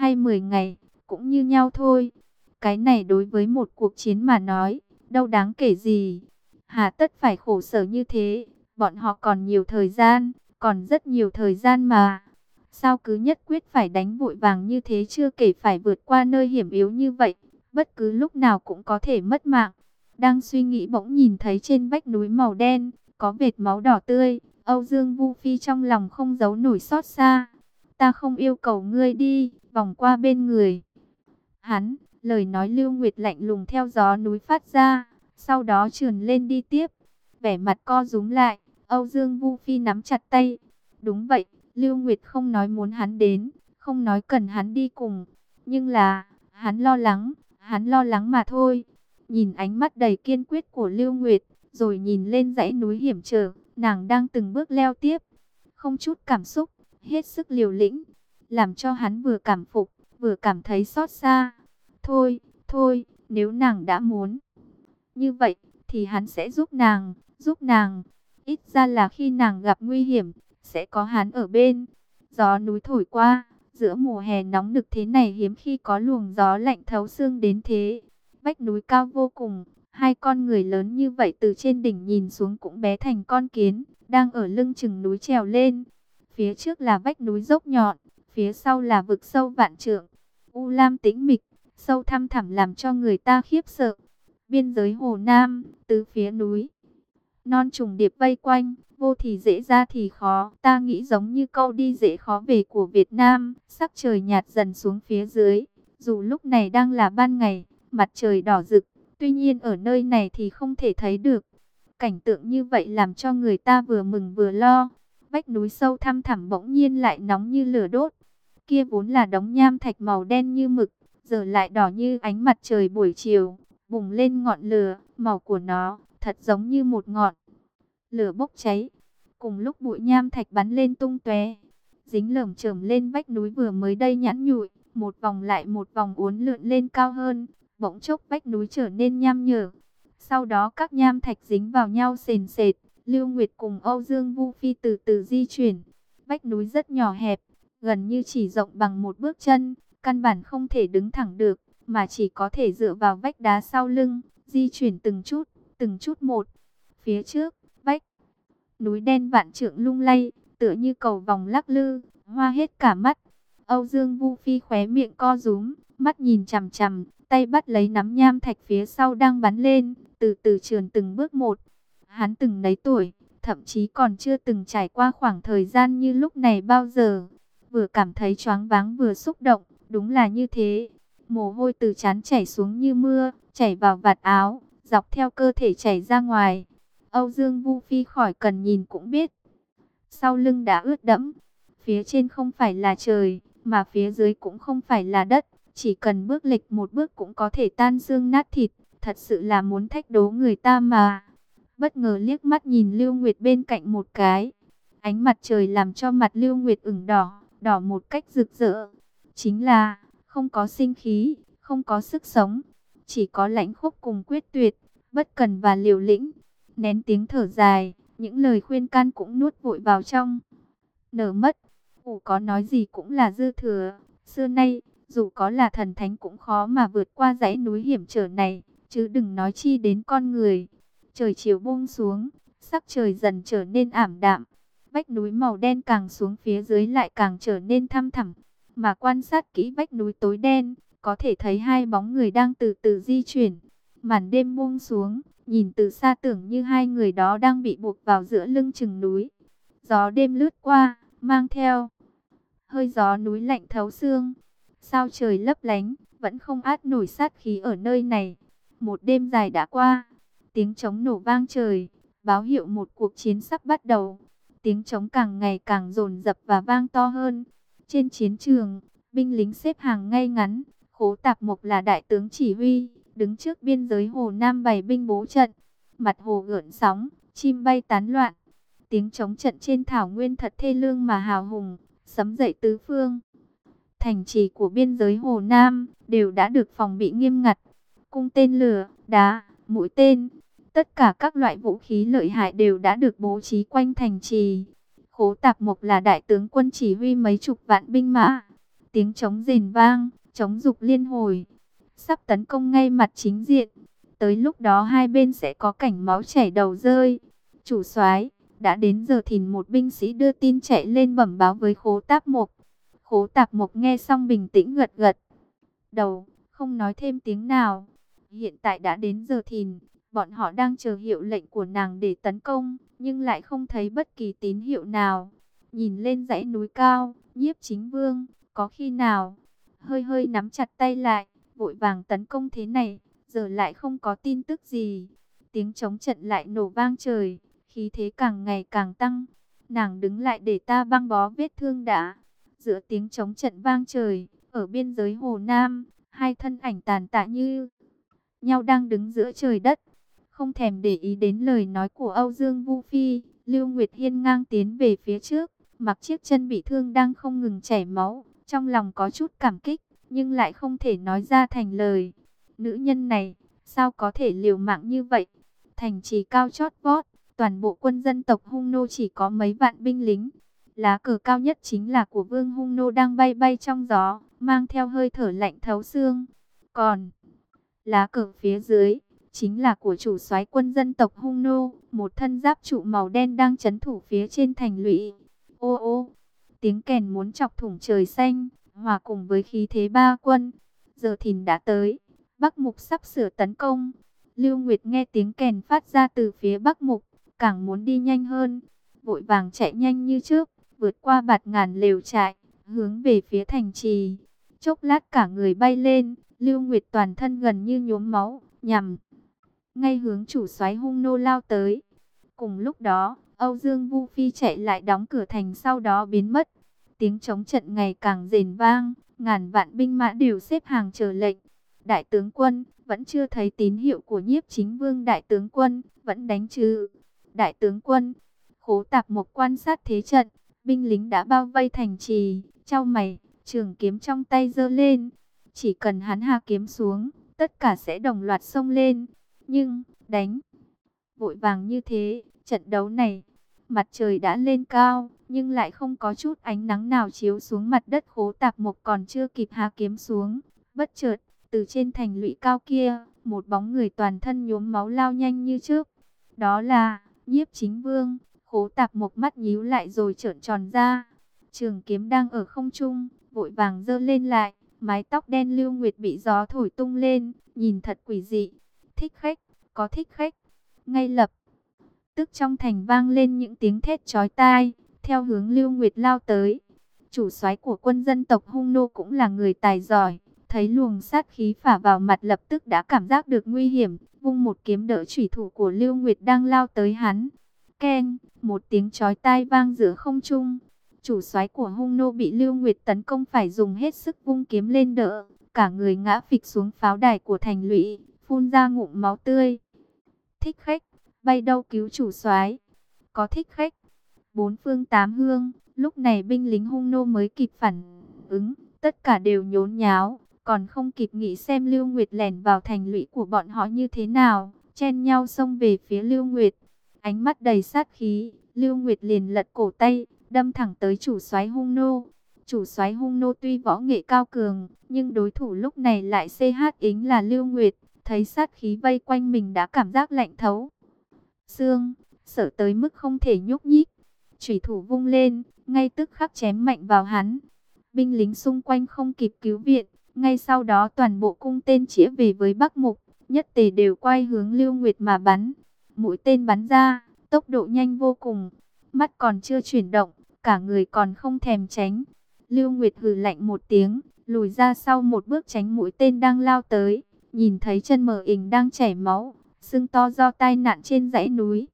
hay 10 ngày, cũng như nhau thôi. Cái này đối với một cuộc chiến mà nói, đâu đáng kể gì. Hà tất phải khổ sở như thế, bọn họ còn nhiều thời gian, còn rất nhiều thời gian mà. Sao cứ nhất quyết phải đánh vội vàng như thế, chưa kể phải vượt qua nơi hiểm yếu như vậy, bất cứ lúc nào cũng có thể mất mạng. Đang suy nghĩ bỗng nhìn thấy trên vách núi màu đen, có vệt máu đỏ tươi. Âu Dương Vu Phi trong lòng không giấu nổi xót xa. Ta không yêu cầu ngươi đi, vòng qua bên người hắn, lời nói Lưu Nguyệt lạnh lùng theo gió núi phát ra, sau đó trườn lên đi tiếp. Vẻ mặt co rúm lại, Âu Dương Vu Phi nắm chặt tay. Đúng vậy, Lưu Nguyệt không nói muốn hắn đến, không nói cần hắn đi cùng, nhưng là, hắn lo lắng mà thôi. Nhìn ánh mắt đầy kiên quyết của Lưu Nguyệt, rồi nhìn lên dãy núi hiểm trở, nàng đang từng bước leo tiếp, không chút cảm xúc, hết sức liều lĩnh, làm cho hắn vừa cảm phục, vừa cảm thấy xót xa. Thôi, thôi, nếu nàng đã muốn như vậy, thì hắn sẽ giúp nàng. Ít ra là khi nàng gặp nguy hiểm, sẽ có hắn ở bên. Gió núi thổi qua, giữa mùa hè nóng nực thế này hiếm khi có luồng gió lạnh thấu xương đến thế. Vách núi cao vô cùng, hai con người lớn như vậy từ trên đỉnh nhìn xuống cũng bé thành con kiến, đang ở lưng chừng núi trèo lên. Phía trước là vách núi dốc nhọn, phía sau là vực sâu vạn trượng. U lam tĩnh mịch, sâu thăm thẳm làm cho người ta khiếp sợ. Biên giới Hồ Nam, tứ phía núi non trùng điệp vây quanh, vô thì dễ ra thì khó. Ta nghĩ giống như câu đi dễ khó về của Việt Nam. Sắc trời nhạt dần xuống phía dưới, dù lúc này đang là ban ngày, mặt trời đỏ rực, tuy nhiên ở nơi này thì không thể thấy được. Cảnh tượng như vậy làm cho người ta vừa mừng vừa lo. Vách núi sâu thăm thẳm bỗng nhiên lại nóng như lửa đốt. Kia vốn là đống nham thạch màu đen như mực, giờ lại đỏ như ánh mặt trời buổi chiều, bùng lên ngọn lửa. Màu của nó thật giống như một ngọn lửa bốc cháy. Cùng lúc bụi nham thạch bắn lên tung tóe, dính lởm chởm lên vách núi vừa mới đây nhẵn nhụi, một vòng lại một vòng uốn lượn lên cao hơn. Bỗng chốc vách núi trở nên nham nhở. Sau đó các nham thạch dính vào nhau sền sệt. Lưu Nguyệt cùng Âu Dương Vu Phi từ từ di chuyển. Vách núi rất nhỏ hẹp, gần như chỉ rộng bằng một bước chân, căn bản không thể đứng thẳng được, mà chỉ có thể dựa vào vách đá sau lưng, di chuyển từng chút một. Phía trước, vách núi đen vạn trượng lung lay, tựa như cầu vòng lắc lư, hoa hết cả mắt. Âu Dương Vu Phi khóe miệng co rúm, mắt nhìn chằm chằm, tay bắt lấy nắm nham thạch phía sau đang bắn lên, từ từ trườn từng bước một. Hắn từng nấy tuổi, thậm chí còn chưa từng trải qua khoảng thời gian như lúc này bao giờ. Vừa cảm thấy choáng váng vừa xúc động, đúng là như thế. Mồ hôi từ trán chảy xuống như mưa, chảy vào vạt áo, dọc theo cơ thể chảy ra ngoài. Âu Dương Vu Phi khỏi cần nhìn cũng biết, sau lưng đã ướt đẫm. Phía trên không phải là trời, mà phía dưới cũng không phải là đất. Chỉ cần bước lệch một bước cũng có thể tan xương nát thịt. Thật sự là muốn thách đố người ta mà. Bất ngờ liếc mắt nhìn Lưu Nguyệt bên cạnh một cái. Ánh mặt trời làm cho mặt Lưu Nguyệt ửng đỏ, đỏ một cách rực rỡ. Chính là không có sinh khí, không có sức sống, chỉ có lãnh khốc cùng quyết tuyệt, bất cần và liều lĩnh. Nén tiếng thở dài, những lời khuyên can cũng nuốt vội vào trong nở mất. Ủ có nói gì cũng là dư thừa. Xưa nay, dù có là thần thánh cũng khó mà vượt qua dãy núi hiểm trở này, chứ đừng nói chi đến con người. Trời chiều buông xuống, sắc trời dần trở nên ảm đạm. Vách núi màu đen càng xuống phía dưới lại càng trở nên thăm thẳm. Mà quan sát kỹ vách núi tối đen, có thể thấy hai bóng người đang từ từ di chuyển. Màn đêm buông xuống, nhìn từ xa tưởng như hai người đó đang bị buộc vào giữa lưng chừng núi. Gió đêm lướt qua, mang theo hơi gió núi lạnh thấu xương. Sao trời lấp lánh, vẫn không át nổi sát khí ở nơi này. Một đêm dài đã qua, tiếng trống nổ vang trời, báo hiệu một cuộc chiến sắp bắt đầu. Tiếng trống càng ngày càng dồn dập và vang to hơn. Trên chiến trường, binh lính xếp hàng ngay ngắn. Khố Tạp Mộc là đại tướng chỉ huy, đứng trước biên giới Hồ Nam bày binh bố trận. Mặt hồ gợn sóng, chim bay tán loạn. Tiếng trống trận trên thảo nguyên thật thê lương mà hào hùng, sấm dậy tứ phương. Thành trì của biên giới Hồ Nam đều đã được phòng bị nghiêm ngặt. Cung tên lửa, đá, mũi tên, tất cả các loại vũ khí lợi hại đều đã được bố trí quanh thành trì. Khố Tạp Mộc là đại tướng quân chỉ huy mấy chục vạn binh mã. tiếng trống rền vang, trống dục liên hồi, sắp tấn công ngay mặt chính diện. Tới lúc đó hai bên sẽ có cảnh máu chảy đầu rơi. Chủ soái, đã đến giờ thìn, một binh sĩ đưa tin chạy lên bẩm báo với Khố Tạp Mộc. Khố Tạp Mộc nghe xong bình tĩnh gật gật đầu, không nói thêm tiếng nào. Hiện tại đã đến giờ thìn, bọn họ đang chờ hiệu lệnh của nàng để tấn công, nhưng lại không thấy bất kỳ tín hiệu nào. Nhìn lên dãy núi cao, Nhiếp Chính Vương, có khi nào hơi hơi nắm chặt tay lại, vội vàng tấn công thế này, giờ lại không có tin tức gì. Tiếng trống trận lại nổ vang trời, khí thế càng ngày càng tăng. Nàng đứng lại để ta băng bó vết thương đã. Giữa tiếng trống trận vang trời, ở biên giới Hồ Nam, hai thân ảnh tàn tạ như nhau đang đứng giữa trời đất. Không thèm để ý đến lời nói của Âu Dương Vu Phi, Lưu Nguyệt hiên ngang tiến về phía trước, mặc chiếc chân bị thương đang không ngừng chảy máu, trong lòng có chút cảm kích, nhưng lại không thể nói ra thành lời. Nữ nhân này, sao có thể liều mạng như vậy? Thành trì cao chót vót, toàn bộ quân dân tộc Hung Nô chỉ có mấy vạn binh lính. Lá cờ cao nhất chính là của Vương Hung Nô đang bay bay trong gió, mang theo hơi thở lạnh thấu xương. Còn lá cờ phía dưới chính là của chủ soái quân dân tộc Hung Nô, một thân giáp trụ màu đen đang trấn thủ phía trên thành lũy. Ô ô, tiếng kèn muốn chọc thủng trời xanh, hòa cùng với khí thế ba quân. Giờ thìn đã tới, Bắc Mục sắp sửa tấn công. Lưu Nguyệt nghe tiếng kèn phát ra từ phía Bắc Mục, càng muốn đi nhanh hơn, vội vàng chạy nhanh như trước, vượt qua bạt ngàn lều trại, hướng về phía thành trì. Chốc lát cả người bay lên, Lưu Nguyệt toàn thân gần như nhuốm máu, nhằm ngay hướng chủ soái Hung Nô lao tới. Cùng lúc đó, Âu Dương Vu Phi chạy lại đóng cửa thành, sau đó biến mất. Tiếng trống trận ngày càng rền vang, ngàn vạn binh mã đều xếp hàng chờ lệnh. Đại tướng quân, vẫn chưa thấy tín hiệu của Nhiếp Chính Vương. Đại tướng quân, vẫn đánh chứ? Đại tướng quân, Khố Tạp Mộc quan sát thế trận, binh lính đã bao vây thành trì, chau mày, trường kiếm trong tay giơ lên. Chỉ cần hắn hạ kiếm xuống, tất cả sẽ đồng loạt xông lên. Nhưng, đánh vội vàng như thế, trận đấu này, mặt trời đã lên cao, nhưng lại không có chút ánh nắng nào chiếu xuống mặt đất. Khố Tạp Mộc còn chưa kịp hạ kiếm xuống, bất chợt, từ trên thành lũy cao kia, một bóng người toàn thân nhuốm máu lao nhanh như trước. Đó là Nhiếp Chính Vương. Khố Tạp Mộc mắt nhíu lại rồi trợn tròn ra. Trường kiếm đang ở không trung, vội vàng giơ lên lại. Mái tóc đen Lưu Nguyệt bị gió thổi tung lên, nhìn thật quỷ dị. Thích khách, có thích khách. Ngay lập tức trong thành vang lên những tiếng thét chói tai, theo hướng Lưu Nguyệt lao tới. Chủ soái của quân dân tộc Hung Nô cũng là người tài giỏi, thấy luồng sát khí phả vào mặt lập tức đã cảm giác được nguy hiểm, vung một kiếm đỡ chủy thủ của Lưu Nguyệt đang lao tới hắn. Keng, một tiếng chói tai vang giữa không trung. Chủ soái của Hung Nô bị Lưu Nguyệt tấn công phải dùng hết sức vung kiếm lên đỡ, cả người ngã phịch xuống pháo đài của thành lũy, phun ra ngụm máu tươi. Thích khách, bay đâu cứu chủ soái? Có thích khách. Bốn phương tám hướng, lúc này binh lính Hung Nô mới kịp phản ứng, tất cả đều nhốn nháo, còn không kịp nghĩ xem Lưu Nguyệt lẻn vào thành lũy của bọn họ như thế nào, chen nhau xông về phía Lưu Nguyệt. Ánh mắt đầy sát khí, Lưu Nguyệt liền lật cổ tay, đâm thẳng tới chủ soái Hung Nô. Chủ soái Hung Nô tuy võ nghệ cao cường, nhưng đối thủ lúc này lại CH ính là Lưu Nguyệt, thấy sát khí vây quanh mình đã cảm giác lạnh thấu xương, sợ tới mức không thể nhúc nhích. Chủy thủ vung lên, ngay tức khắc chém mạnh vào hắn. Binh lính xung quanh không kịp cứu viện, ngay sau đó toàn bộ cung tên chĩa về với Bắc Mục, nhất tề đều quay hướng Lưu Nguyệt mà bắn. Mũi tên bắn ra, tốc độ nhanh vô cùng, mắt còn chưa chuyển động, cả người còn không thèm tránh. Lưu Nguyệt hừ lạnh một tiếng, lùi ra sau một bước tránh mũi tên đang lao tới, nhìn thấy chân mờ ình đang chảy máu, sưng to do tai nạn trên dãy núi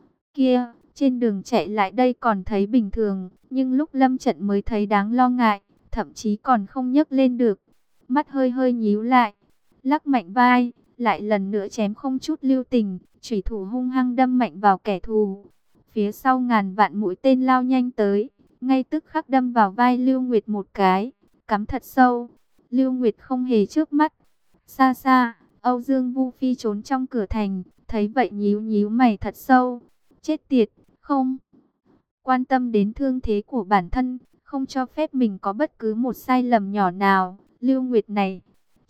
kia. Trên đường chạy lại đây còn thấy bình thường, nhưng lúc lâm trận mới thấy đáng lo ngại, thậm chí còn không nhấc lên được. Mắt hơi hơi nhíu lại, lắc mạnh vai, lại lần nữa chém không chút lưu tình, chủy thủ hung hăng đâm mạnh vào kẻ thù. Phía sau ngàn vạn mũi tên lao nhanh tới, ngay tức khắc đâm vào vai Lưu Nguyệt một cái, cắm thật sâu. Lưu Nguyệt không hề chớp mắt. Xa xa, Âu Dương Vu Phi trốn trong cửa thành, thấy vậy nhíu nhíu mày thật sâu. Chết tiệt, không quan tâm đến thương thế của bản thân, không cho phép mình có bất cứ một sai lầm nhỏ nào. Lưu Nguyệt này,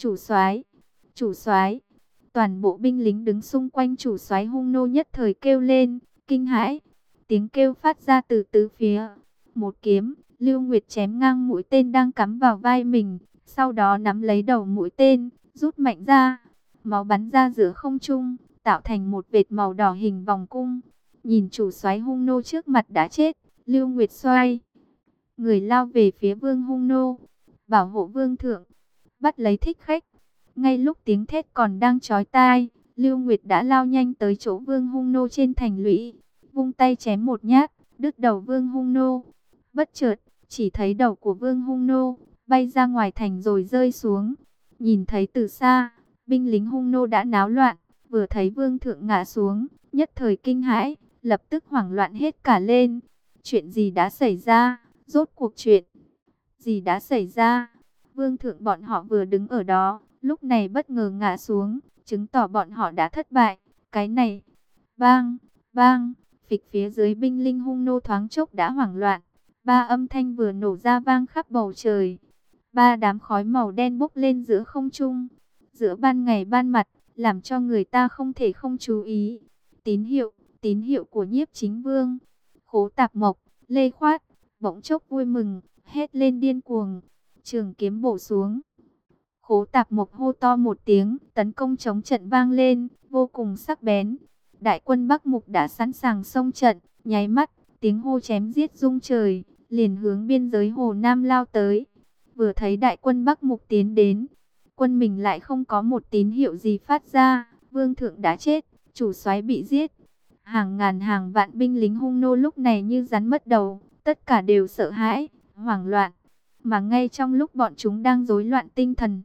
chủ soái, toàn bộ binh lính đứng xung quanh chủ soái Hung nô nhất thời kêu lên, kinh hãi. Tiếng kêu phát ra từ tứ phía. Một kiếm, Lưu Nguyệt chém ngang mũi tên đang cắm vào vai mình, sau đó nắm lấy đầu mũi tên, rút mạnh ra. Máu bắn ra giữa không trung, tạo thành một vệt màu đỏ hình vòng cung. Nhìn chủ soái Hung nô trước mặt đã chết, Lưu Nguyệt xoay người lao về phía Vương Hung nô, bảo hộ vương thượng, bắt lấy thích khách. Ngay lúc tiếng thét còn đang chói tai, Lưu Nguyệt đã lao nhanh tới chỗ Vương Hung nô trên thành lũy, vung tay chém một nhát, đứt đầu Vương Hung nô. Bất chợt, chỉ thấy đầu của Vương Hung nô bay ra ngoài thành rồi rơi xuống. Nhìn thấy từ xa, binh lính Hung nô đã náo loạn, vừa thấy vương thượng ngã xuống, nhất thời kinh hãi, lập tức hoảng loạn hết cả lên. Chuyện gì đã xảy ra? Rốt cuộc chuyện gì đã xảy ra? Vương thượng bọn họ vừa đứng ở đó, lúc này bất ngờ ngã xuống, chứng tỏ bọn họ đã thất bại. Cái này, bang, bang, phịch, phía dưới binh linh Hung nô thoáng chốc đã hoảng loạn. Ba âm thanh vừa nổ ra vang khắp bầu trời. Ba đám khói màu đen bốc lên giữa không trung, giữa ban ngày ban mặt, làm cho người ta không thể không chú ý. Tín hiệu của Nhiếp Chính Vương. Khố Tạp Mộc, Lê Khoát bỗng chốc vui mừng, hét lên điên cuồng, trường kiếm bổ xuống. Khố Tạp Mộc hô to một tiếng, tấn công chống trận vang lên, vô cùng sắc bén. Đại quân Bắc Mục đã sẵn sàng xông trận, nháy mắt, tiếng hô chém giết rung trời, liền hướng biên giới Hồ Nam lao tới. Vừa thấy đại quân Bắc Mục tiến đến, quân mình lại không có một tín hiệu gì phát ra, vương thượng đã chết, chủ soái bị giết. Hàng ngàn hàng vạn binh lính Hung nô lúc này như rắn mất đầu, tất cả đều sợ hãi, hoảng loạn. Mà ngay trong lúc bọn chúng đang rối loạn tinh thần,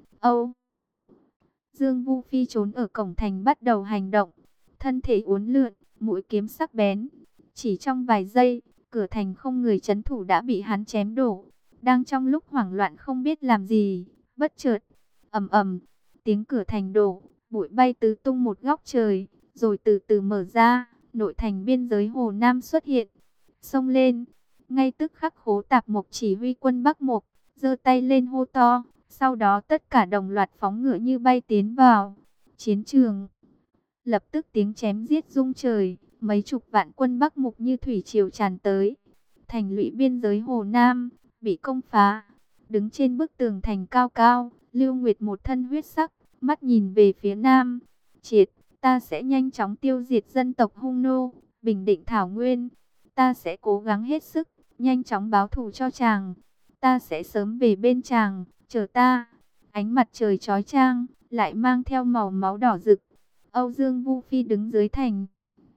Dương Vu Phi trốn ở cổng thành bắt đầu hành động, thân thể uốn lượn, mũi kiếm sắc bén. Chỉ trong vài giây, cửa thành không người trấn thủ đã bị hắn chém đổ. Đang trong lúc hoảng loạn không biết làm gì, bất chợt, ầm ầm, tiếng cửa thành đổ, bụi bay tứ tung một góc trời, rồi từ từ mở ra, nội thành biên giới Hồ Nam xuất hiện. Xông lên, ngay tức khắc Khố Tạp Mộc chỉ huy quân Bắc Mộc, giơ tay lên hô to, sau đó tất cả đồng loạt phóng ngựa như bay tiến vào chiến trường. Lập tức tiếng chém giết rung trời, mấy chục vạn quân Bắc Mục như thủy triều tràn tới. Thành lũy biên giới Hồ Nam bị công phá. Đứng trên bức tường thành cao cao, Lưu Nguyệt một thân huyết sắc, mắt nhìn về phía nam. Triệt, ta sẽ nhanh chóng tiêu diệt dân tộc Hung nô, bình định Thảo Nguyên. Ta sẽ cố gắng hết sức, nhanh chóng báo thù cho chàng. Ta sẽ sớm về bên chàng, chờ ta. Ánh mặt trời chói chang, lại mang theo màu máu đỏ rực. Âu Dương Vu Phi đứng dưới thành,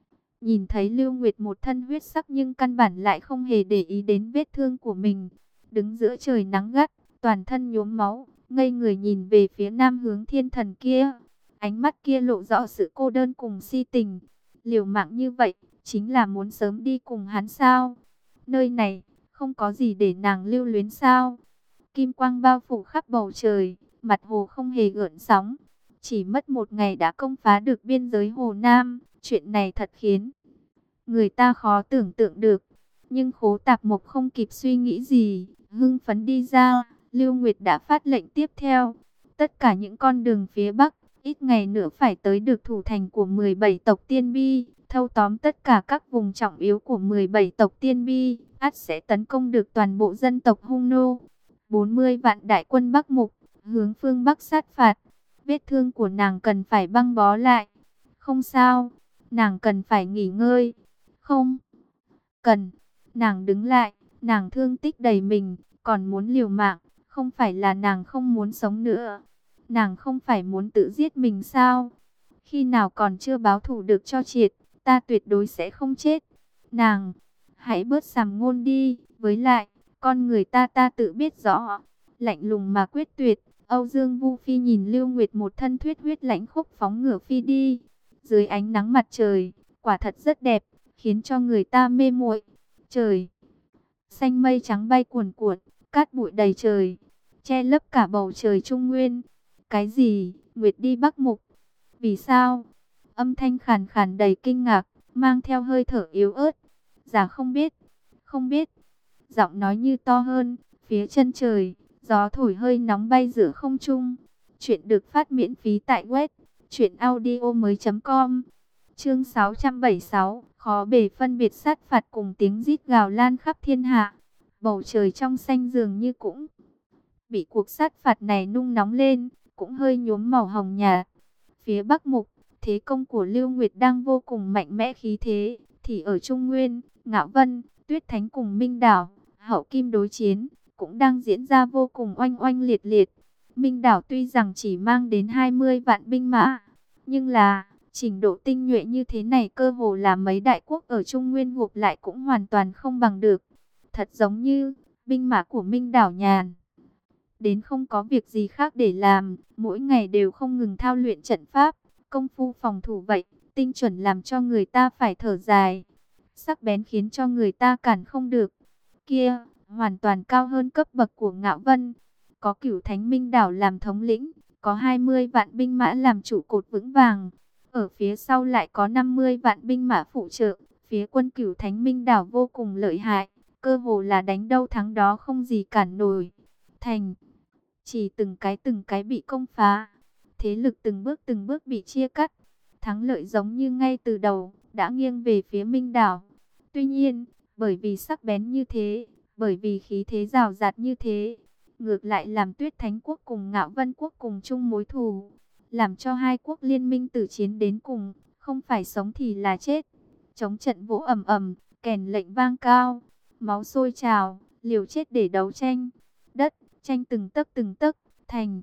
nhìn thấy Lưu Nguyệt một thân huyết sắc nhưng căn bản lại không hề để ý đến vết thương của mình. Đứng giữa trời nắng gắt, toàn thân nhuốm máu, ngây người nhìn về phía nam hướng thiên thần kia. Ánh mắt kia lộ rõ sự cô đơn cùng si tình. Liều mạng như vậy, chính là muốn sớm đi cùng hắn sao? Nơi này, không có gì để nàng lưu luyến sao? Kim quang bao phủ khắp bầu trời, mặt hồ không hề gợn sóng. Chỉ mất một ngày đã công phá được biên giới Hồ Nam, chuyện này thật khiến người ta khó tưởng tượng được. Nhưng Khố Tạp Mộc không kịp suy nghĩ gì, hưng phấn đi ra. Lưu Nguyệt đã phát lệnh tiếp theo, tất cả những con đường phía Bắc, ít ngày nữa phải tới được thủ thành của 17 tộc Tiên Bi, thâu tóm tất cả các vùng trọng yếu của 17 tộc Tiên Bi, ắt sẽ tấn công được toàn bộ dân tộc Hung nô. 40 vạn đại quân Bắc Mục, hướng phương Bắc sát phạt. Vết thương của nàng cần phải băng bó lại. Không sao, nàng cần phải nghỉ ngơi. Không cần, nàng đứng lại, nàng thương tích đầy mình, còn muốn liều mạng. Không phải là nàng không muốn sống nữa. Nàng không phải muốn tự giết mình sao? Khi nào còn chưa báo thù được cho triệt, ta tuyệt đối sẽ không chết. Nàng, hãy bớt sàm ngôn đi. Với lại, con người ta tự biết rõ. Lạnh lùng mà quyết tuyệt. Âu Dương Vu Phi nhìn Lưu Nguyệt một thân thuyết huyết lãnh khốc phóng ngửa phi đi. Dưới ánh nắng mặt trời, quả thật rất đẹp, khiến cho người ta mê muội. Trời xanh mây trắng bay cuồn cuộn, cát bụi đầy trời, che lấp cả bầu trời Trung Nguyên. Cái gì? Nguyệt đi Bắc Mục? Vì sao? Âm thanh khàn khàn đầy kinh ngạc, mang theo hơi thở yếu ớt. Giả không biết, không biết. giọng nói như to hơn, phía chân trời, gió thổi hơi nóng bay giữa không trung. Chuyện được phát miễn phí tại web truyệnaudiomoi.com. Chương 676, khó bề phân biệt sát phạt cùng tiếng rít gào lan khắp thiên hạ. Bầu trời trong xanh dường như cũng bị cuộc sát phạt này nung nóng lên, cũng hơi nhuốm màu hồng nhạt. Phía Bắc Mục, thế công của Lưu Nguyệt đang vô cùng mạnh mẽ khí thế, thì ở Trung Nguyên, Ngạo Vân, Tuyết Thánh cùng Minh Đảo, hậu kim đối chiến, cũng đang diễn ra vô cùng oanh oanh liệt liệt. Minh Đảo tuy rằng chỉ mang đến 20 vạn binh mã, nhưng là trình độ tinh nhuệ như thế này cơ hồ là mấy đại quốc ở Trung Nguyên gộp lại cũng hoàn toàn không bằng được. Thật giống như binh mã của Minh Đảo nhàn đến không có việc gì khác để làm, mỗi ngày đều không ngừng thao luyện trận pháp, công phu phòng thủ vậy, tinh chuẩn làm cho người ta phải thở dài, sắc bén khiến cho người ta cản không được. Kia, hoàn toàn cao hơn cấp bậc của Ngạo Vân, có Cửu Thánh Minh Đảo làm thống lĩnh, có 20 vạn binh mã làm trụ cột vững vàng, ở phía sau lại có 50 vạn binh mã phụ trợ, phía quân Cửu Thánh Minh Đảo vô cùng lợi hại, cơ hồ là đánh đâu thắng đó không gì cản nổi. Thành chỉ từng cái bị công phá, thế lực từng bước bị chia cắt, thắng lợi giống như ngay từ đầu đã nghiêng về phía Minh Đảo. Tuy nhiên, bởi vì sắc bén như thế, bởi vì khí thế rào rạt như thế, ngược lại làm Tuyết Thánh Quốc cùng Ngạo Vân Quốc cùng chung mối thù, làm cho hai quốc liên minh tử chiến đến cùng, không phải sống thì là chết. Chống trận vỗ ầm ầm, kèn lệnh vang cao, máu sôi trào, liều chết để đấu tranh. Đất tranh từng tấc, thành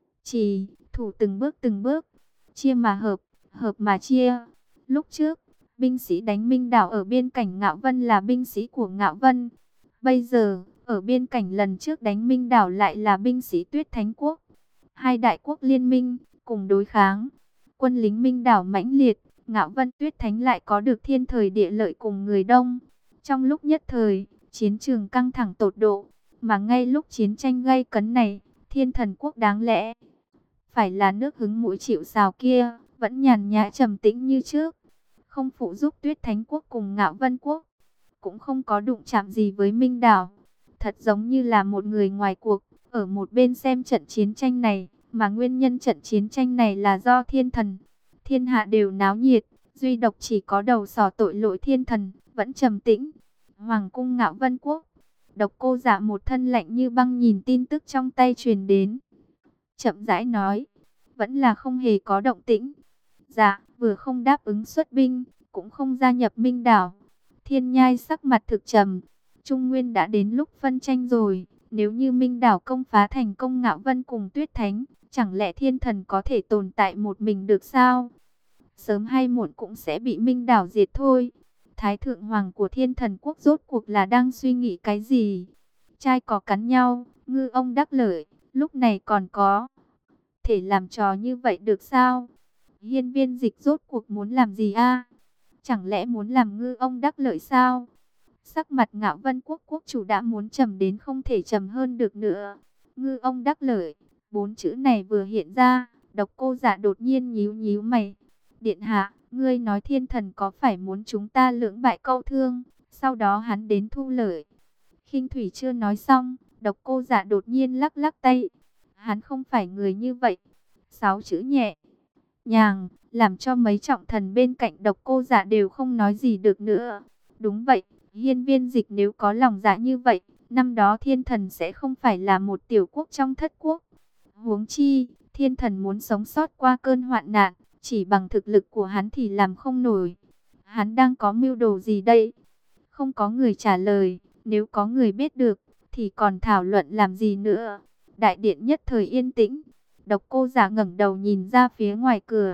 trì thủ từng bước, chia mà hợp, hợp mà chia. Lúc trước, binh sĩ đánh Minh Đảo ở biên cảnh Ngạo Vân là binh sĩ của Ngạo Vân. Bây giờ, ở biên cảnh lần trước đánh Minh Đảo lại là binh sĩ Tuyết Thánh Quốc. Hai đại quốc liên minh, cùng đối kháng. Quân lính Minh Đảo mãnh liệt, Ngạo Vân Tuyết Thánh lại có được thiên thời địa lợi cùng người đông. Trong lúc nhất thời, chiến trường căng thẳng tột độ. Mà ngay lúc chiến tranh gay cấn này, Thiên Thần Quốc đáng lẽ phải là nước hứng mũi chịu sào kia, vẫn nhàn nhã trầm tĩnh như trước, không phụ giúp Tuyết Thánh Quốc cùng Ngạo Vân Quốc, cũng không có đụng chạm gì với Minh Đảo, thật giống như là một người ngoài cuộc, ở một bên xem trận chiến tranh này, mà nguyên nhân trận chiến tranh này là do thiên thần. Thiên hạ đều náo nhiệt, duy độc chỉ có đầu sỏ tội lỗi thiên thần, vẫn trầm tĩnh. Hoàng cung Ngạo Vân Quốc, Độc Cô Dạ một thân lạnh như băng nhìn tin tức trong tay truyền đến. Chậm rãi nói, vẫn là không hề có động tĩnh. Dạ, vừa không đáp ứng xuất binh, cũng không gia nhập Minh Đảo. Thiên Nhai sắc mặt thực trầm. Trung Nguyên đã đến lúc phân tranh rồi. Nếu như Minh Đảo công phá thành công Ngạo Vân cùng Tuyết Thánh, chẳng lẽ thiên thần có thể tồn tại một mình được sao? Sớm hay muộn cũng sẽ bị Minh Đảo diệt thôi. Thái thượng hoàng của Thiên Thần Quốc rốt cuộc là đang suy nghĩ cái gì? Trai có cắn nhau, ngư ông đắc lợi, lúc này còn có thể làm trò như vậy được sao? Hiên Viên Dịch rốt cuộc muốn làm gì a? Chẳng lẽ muốn làm ngư ông đắc lợi sao? Sắc mặt Ngạo Vân Quốc quốc chủ đã muốn trầm đến không thể trầm hơn được nữa. Ngư ông đắc lợi, bốn chữ này vừa hiện ra, Độc Cô Dạ đột nhiên nhíu nhíu mày. Điện hạ, ngươi nói thiên thần có phải muốn chúng ta lưỡng bại câu thương, sau đó hắn đến thu lợi. Khinh Thủy chưa nói xong, Độc Cô Dạ đột nhiên lắc lắc tay. Hắn không phải người như vậy. Sáu chữ nhẹ nhàng, làm cho mấy trọng thần bên cạnh Độc Cô Dạ đều không nói gì được nữa. Đúng vậy, Hiên Viên Dịch nếu có lòng dạ như vậy, năm đó thiên thần sẽ không phải là một tiểu quốc trong thất quốc. Huống chi, thiên thần muốn sống sót qua cơn hoạn nạn, chỉ bằng thực lực của hắn thì làm không nổi. Hắn đang có mưu đồ gì đây? Không có người trả lời, nếu có người biết được, thì còn thảo luận làm gì nữa? Đại điện nhất thời yên tĩnh. Độc Cô Dạ ngẩng đầu nhìn ra phía ngoài cửa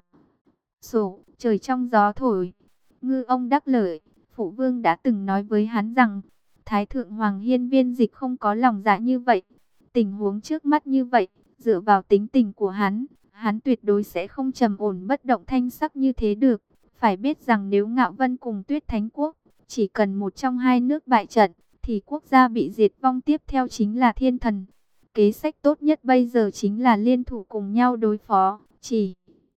sổ, trời trong gió thổi. Ngư ông đắc lợi, phụ vương đã từng nói với hắn rằng, Thái thượng hoàng Hiên Viên Dịch không có lòng dạ như vậy. Tình huống trước mắt như vậy, dựa vào tính tình của hắn tuyệt đối sẽ không trầm ổn bất động thanh sắc như thế được. Phải biết rằng nếu Ngạo Vân cùng Tuyết Thánh Quốc, chỉ cần một trong hai nước bại trận, thì quốc gia bị diệt vong tiếp theo chính là thiên thần. Kế sách tốt nhất bây giờ chính là liên thủ cùng nhau đối phó, chỉ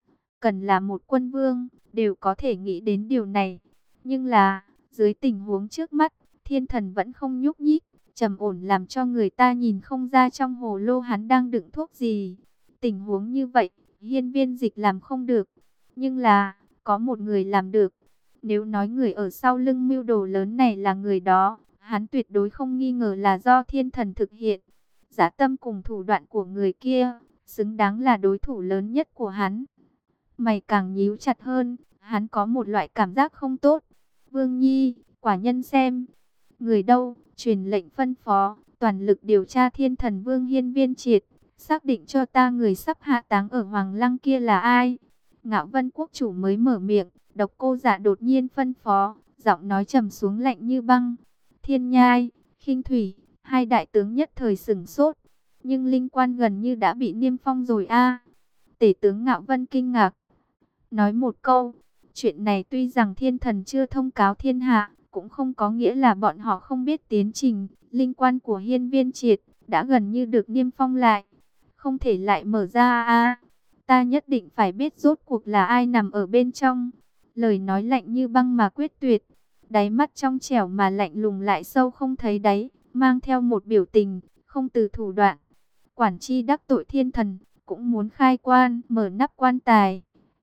cần là một quân vương, đều có thể nghĩ đến điều này. Nhưng là, dưới tình huống trước mắt, thiên thần vẫn không nhúc nhích, trầm ổn làm cho người ta nhìn không ra trong hồ lô hắn đang đựng thuốc gì. Tình huống như vậy, Hiên Viên Dịch làm không được, nhưng là có một người làm được. Nếu nói người ở sau lưng mưu đồ lớn này là người đó, hắn tuyệt đối không nghi ngờ là do thiên thần thực hiện. Dã tâm cùng thủ đoạn của người kia, xứng đáng là đối thủ lớn nhất của hắn. Mày càng nhíu chặt hơn, hắn có một loại cảm giác không tốt. Vương Nhi, quả nhân xem. Người đâu, truyền lệnh phân phó, toàn lực điều tra thiên thần Vương Hiên Viên Triệt. Xác định cho ta người sắp hạ táng ở Hoàng Lăng kia là ai. Ngạo Vân Quốc chủ mới mở miệng, Độc Cô Dạ đột nhiên phân phó, giọng nói trầm xuống lạnh như băng. Thiên Nhai, Khinh Thủy, hai đại tướng nhất thời sửng sốt. Nhưng linh quan gần như đã bị niêm phong rồi a. Tể tướng Ngạo Vân kinh ngạc, nói một câu, chuyện này tuy rằng thiên thần chưa thông cáo thiên hạ, cũng không có nghĩa là bọn họ không biết tiến trình. Linh quan của Hiên Viên Triệt đã gần như được niêm phong lại, không thể lại mở ra a. Ta nhất định phải biết rốt cuộc là ai nằm ở bên trong. Lời nói lạnh như băng mà quyết tuyệt, đáy mắt trong trẻo mà lạnh lùng lại sâu không thấy đáy, mang theo một biểu tình không từ thủ đoạn. Quản chi đắc tội thiên thần, cũng muốn khai quan, mở nắp quan tài,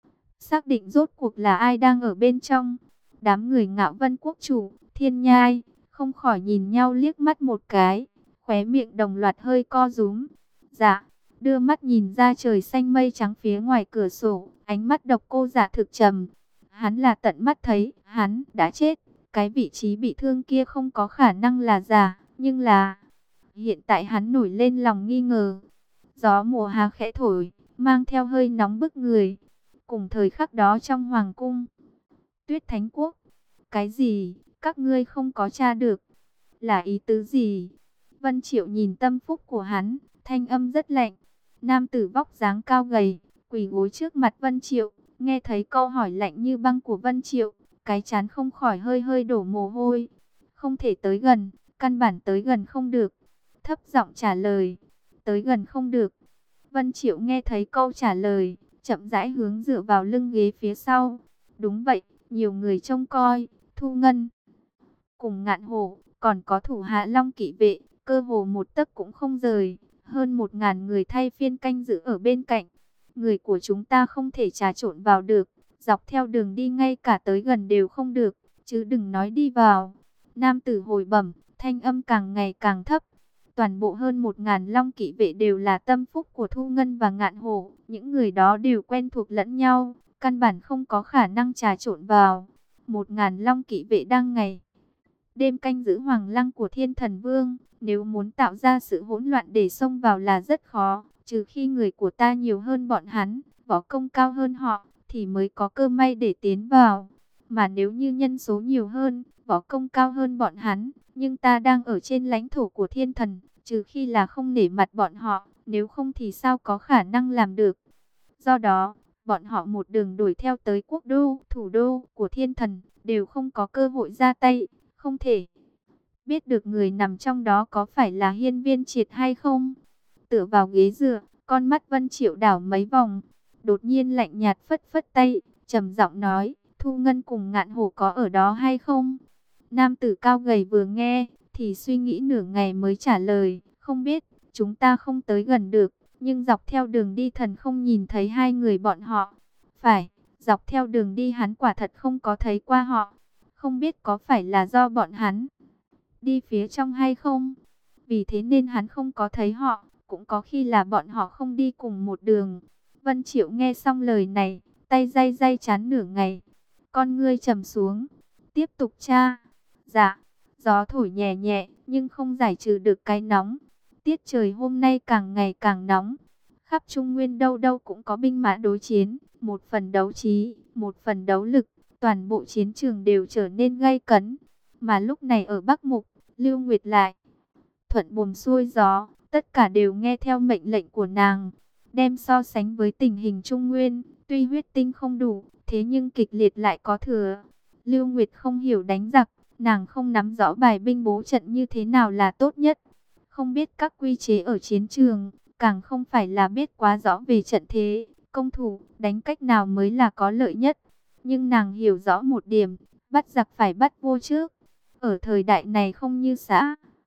xác định rốt cuộc là ai đang ở bên trong. Đám người Ngạo Vân Quốc chủ, Thiên Nhai, không khỏi nhìn nhau liếc mắt một cái, khóe miệng đồng loạt hơi co rúm. Dạ, đưa mắt nhìn ra trời xanh mây trắng phía ngoài cửa sổ, ánh mắt Độc Cô Dạ thực trầm. Hắn là tận mắt thấy, hắn đã chết, cái vị trí bị thương kia không có khả năng là giả, nhưng là hiện tại hắn nổi lên lòng nghi ngờ. Gió mùa hà khẽ thổi, mang theo hơi nóng bức người. Cùng thời khắc đó trong hoàng cung, Tuyết Thánh Quốc, cái gì, các ngươi không có tra được, là ý tứ gì? Vân Triệu nhìn tâm phúc của hắn, thanh âm rất lạnh. Nam tử vóc dáng cao gầy, quỳ gối trước mặt Vân Triệu, nghe thấy câu hỏi lạnh như băng của Vân Triệu, cái trán không khỏi hơi hơi đổ mồ hôi. Không thể tới gần, căn bản tới gần không được. Thấp giọng trả lời, tới gần không được. Vân Triệu nghe thấy câu trả lời, chậm rãi hướng dựa vào lưng ghế phía sau. Đúng vậy, nhiều người trông coi, Thu Ngân cùng Ngạn Hổ, còn có thủ hạ Long Kỵ vệ, cơ hồ một tấc cũng không rời. Hơn 1000 người thay phiên canh giữ ở bên cạnh. Người của chúng ta không thể trà trộn vào được, dọc theo đường đi ngay cả tới gần đều không được, chứ đừng nói đi vào. Nam tử hồi bẩm, thanh âm càng ngày càng thấp. Toàn bộ hơn 1000 Long Kỵ vệ đều là tâm phúc của Thu Ngân và Ngạn Hổ. Những người đó đều quen thuộc lẫn nhau, căn bản không có khả năng trà trộn vào. 1000 Long Kỵ vệ đang ngày đêm canh giữ Hoàng Lăng của Thiên Thần Vương. Nếu muốn tạo ra sự hỗn loạn để xông vào là rất khó. Trừ khi người của ta nhiều hơn bọn hắn, võ công cao hơn họ, thì mới có cơ may để tiến vào. Mà nếu như nhân số nhiều hơn, võ công cao hơn bọn hắn, nhưng ta đang ở trên lãnh thổ của thiên thần, trừ khi là không nể mặt bọn họ, nếu không thì sao có khả năng làm được. Do đó, bọn họ một đường đuổi theo tới quốc đô, thủ đô của thiên thần, đều không có cơ hội ra tay, không thể biết được người nằm trong đó có phải là Hiên Viên Triệt hay không. Tựa vào ghế dựa, con mắt Vân Triệu đảo mấy vòng, đột nhiên lạnh nhạt phất phất tay, trầm giọng nói, Thu Ngân cùng Ngạn Hổ có ở đó hay không? Nam tử cao gầy vừa nghe, thì suy nghĩ nửa ngày mới trả lời, không biết, chúng ta không tới gần được, nhưng dọc theo đường đi thần không nhìn thấy hai người bọn họ. Phải, dọc theo đường đi hắn quả thật không có thấy qua họ, không biết có phải là do bọn hắn đi phía trong hay không? Vì thế nên hắn không có thấy họ, cũng có khi là bọn họ không đi cùng một đường. Vân Triệu nghe xong lời này, tay day day chán nửa ngày, con ngươi trầm xuống, tiếp tục tra. Dạ, gió thổi nhẹ nhẹ, nhưng không giải trừ được cái nóng. Tiết trời hôm nay càng ngày càng nóng. Khắp Trung Nguyên đâu đâu cũng có binh mã đối chiến, một phần đấu trí, một phần đấu lực, toàn bộ chiến trường đều trở nên gay cấn. Mà lúc này ở Bắc Mục, Lưu Nguyệt lại thuận buồm xuôi gió, tất cả đều nghe theo mệnh lệnh của nàng. Đem so sánh với tình hình Trung Nguyên, tuy huyết tinh không đủ, thế nhưng kịch liệt lại có thừa. Lưu Nguyệt không hiểu đánh giặc, nàng không nắm rõ bài binh bố trận như thế nào là tốt nhất. Không biết các quy chế ở chiến trường, càng không phải là biết quá rõ về trận thế, công thủ, đánh cách nào mới là có lợi nhất. Nhưng nàng hiểu rõ một điểm, bắt giặc phải bắt vua trước. Ở thời đại này không như xã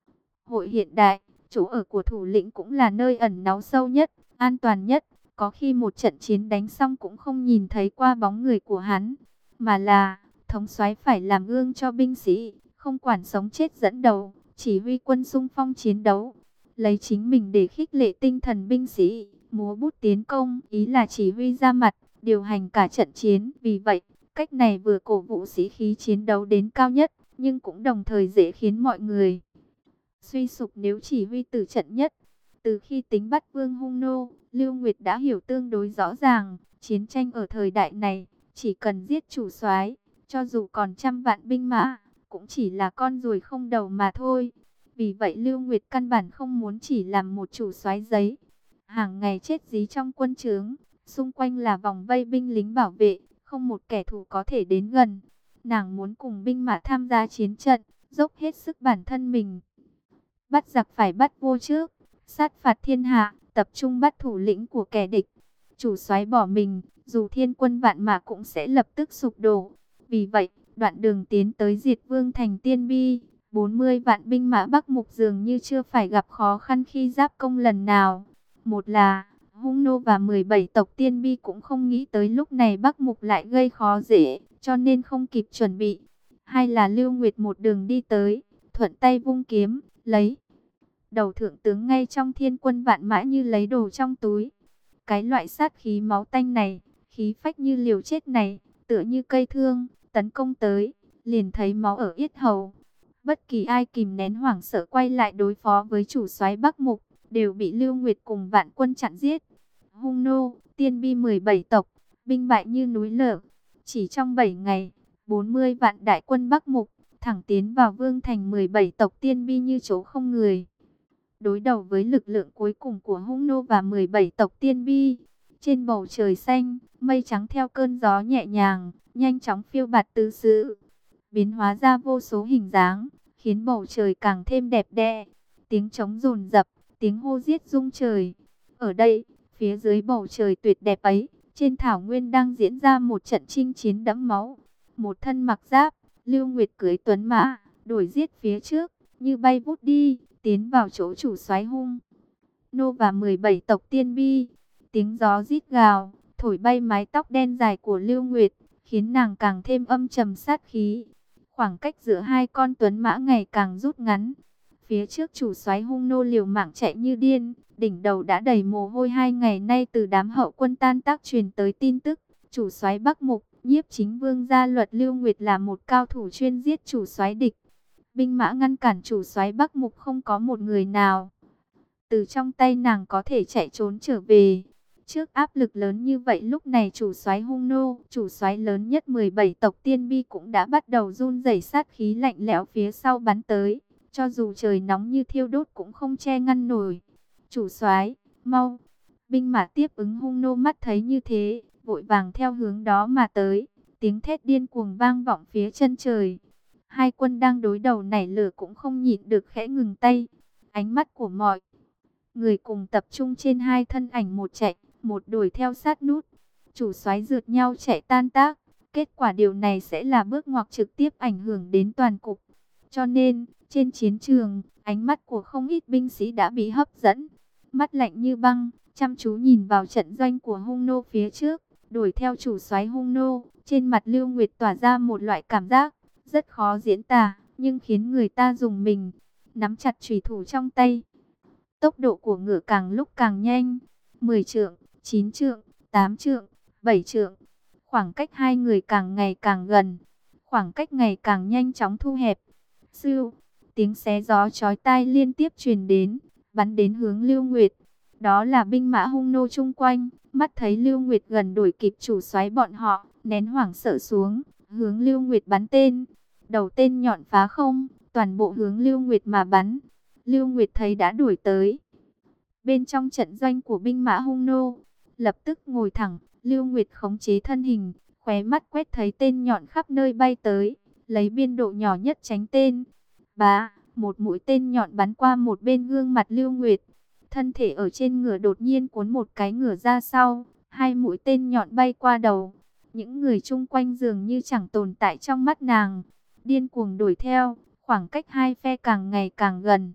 Hội hiện đại, chỗ ở của thủ lĩnh cũng là nơi ẩn náu sâu nhất, an toàn nhất. Có khi một trận chiến đánh xong cũng không nhìn thấy qua bóng người của hắn, mà là thống soái phải làm gương cho binh sĩ, không quản sống chết dẫn đầu, chỉ huy quân xung phong chiến đấu, lấy chính mình để khích lệ tinh thần binh sĩ, múa bút tiến công, ý là chỉ huy ra mặt, điều hành cả trận chiến. Vì vậy, cách này vừa cổ vũ sĩ khí chiến đấu đến cao nhất, nhưng cũng đồng thời dễ khiến mọi người suy sụp nếu chỉ huy tử trận nhất. Từ khi tính bắt Vương Hung Nô, Lưu Nguyệt đã hiểu tương đối rõ ràng, chiến tranh ở thời đại này, chỉ cần giết chủ soái, cho dù còn trăm vạn binh mã, cũng chỉ là con ruồi không đầu mà thôi. Vì vậy Lưu Nguyệt căn bản không muốn chỉ làm một chủ soái giấy, hàng ngày chết dí trong quân trướng, xung quanh là vòng vây binh lính bảo vệ, không một kẻ thù có thể đến gần. Nàng muốn cùng binh mã tham gia chiến trận, dốc hết sức bản thân mình. Bắt giặc phải bắt vua trước, sát phạt thiên hạ, tập trung bắt thủ lĩnh của kẻ địch. Chủ soái bỏ mình, dù thiên quân vạn mã cũng sẽ lập tức sụp đổ. Vì vậy, đoạn đường tiến tới diệt Vương thành Tiên Bi, 40 vạn binh mã Bắc Mục dường như chưa phải gặp khó khăn khi giáp công lần nào. Một là, Hung Nô và 17 tộc Tiên Bi cũng không nghĩ tới lúc này Bắc Mục lại gây khó dễ, cho nên không kịp chuẩn bị. Hai là Lưu Nguyệt một đường đi tới, thuận tay vung kiếm, lấy đầu thượng tướng ngay trong thiên quân vạn mã như lấy đồ trong túi. Cái loại sát khí máu tanh này, khí phách như liều chết này, tựa như cây thương, tấn công tới, liền thấy máu ở yết hầu. Bất kỳ ai kìm nén hoảng sợ quay lại đối phó với chủ soái Bắc Mục, đều bị Lưu Nguyệt cùng vạn quân chặn giết. Hung Nô, Tiên Bi 17 tộc, binh bại như núi lở. Chỉ trong 7 ngày, 40 vạn đại quân Bắc Mục, thẳng tiến vào Vương thành 17 tộc Tiên Bi như chỗ không người. Đối đầu với lực lượng cuối cùng của Hung Nô và 17 tộc Tiên Bi, trên bầu trời xanh, mây trắng theo cơn gió nhẹ nhàng, nhanh chóng phiêu bạt tứ xứ, biến hóa ra vô số hình dáng, khiến bầu trời càng thêm đẹp đẽ. Tiếng trống dồn dập, tiếng hô giết rung trời. Ở đây, phía dưới bầu trời tuyệt đẹp ấy, trên thảo nguyên đang diễn ra một trận chinh chiến đẫm máu. Một thân mặc giáp, Lưu Nguyệt cưỡi tuấn mã, đuổi giết phía trước, như bay vút đi, tiến vào chỗ chủ soái Hung Nô và 17 tộc Tiên Bi. Tiếng gió rít gào, thổi bay mái tóc đen dài của Lưu Nguyệt, khiến nàng càng thêm âm trầm sát khí. Khoảng cách giữa hai con tuấn mã ngày càng rút ngắn. Phía trước chủ soái Hung Nô liều mạng chạy như điên, đỉnh đầu đã đầy mồ hôi. 2 ngày nay từ đám hậu quân tan tác truyền tới tin tức, chủ soái Bắc Mục, Nhiếp Chính Vương Gia Luật Lưu Nguyệt là một cao thủ chuyên giết chủ soái địch. Binh mã ngăn cản chủ soái Bắc Mục không có một người nào từ trong tay nàng có thể chạy trốn trở về. Trước áp lực lớn như vậy, lúc này chủ soái Hung Nô, chủ soái lớn nhất 17 tộc Tiên Bi cũng đã bắt đầu run rẩy, sát khí lạnh lẽo phía sau bắn tới, cho dù trời nóng như thiêu đốt cũng không che ngăn nổi. Chủ soái, mau! Binh mã tiếp ứng Hung Nô mắt thấy như thế, vội vàng theo hướng đó mà tới, tiếng thét điên cuồng vang vọng phía chân trời. Hai quân đang đối đầu nảy lửa cũng không nhịn được khẽ ngừng tay. Ánh mắt của mọi người cùng tập trung trên hai thân ảnh, một chạy, một đuổi theo sát nút. Chủ soái rượt nhau chạy tan tác. Kết quả điều này sẽ là bước ngoặt trực tiếp ảnh hưởng đến toàn cục. Cho nên, trên chiến trường, ánh mắt của không ít binh sĩ đã bị hấp dẫn. Mắt lạnh như băng, chăm chú nhìn vào trận doanh của Hung Nô phía trước. Đuổi theo chủ soái Hung Nô, trên mặt Lưu Nguyệt tỏa ra một loại cảm giác rất khó diễn tả, nhưng khiến người ta rùng mình. Nắm chặt chùy thủ trong tay, tốc độ của ngựa càng lúc càng nhanh. 10 trượng, 9 trượng, 8 trượng, 7 trượng. Khoảng cách hai người càng ngày càng gần, khoảng cách ngày càng nhanh chóng thu hẹp. Sưu, tiếng xé gió chói tai liên tiếp truyền đến, bắn đến hướng Lưu Nguyệt. Đó là binh mã Hung Nô chung quanh, mắt thấy Lưu Nguyệt gần đuổi kịp chủ soái bọn họ, nén hoảng sợ xuống, hướng Lưu Nguyệt bắn tên. Đầu tên nhọn phá không, toàn bộ hướng Lưu Nguyệt mà bắn. Lưu Nguyệt thấy đã đuổi tới bên trong trận doanh của binh mã Hung Nô, lập tức ngồi thẳng. Lưu Nguyệt khống chế thân hình, khóe mắt quét thấy tên nhọn khắp nơi bay tới, lấy biên độ nhỏ nhất tránh tên. Bá, một mũi tên nhọn bắn qua một bên gương mặt Lưu Nguyệt. Thân thể ở trên ngựa đột nhiên cuốn một cái ngửa ra sau, hai mũi tên nhọn bay qua đầu. Những người chung quanh dường như chẳng tồn tại trong mắt nàng, điên cuồng đuổi theo, khoảng cách hai phe càng ngày càng gần.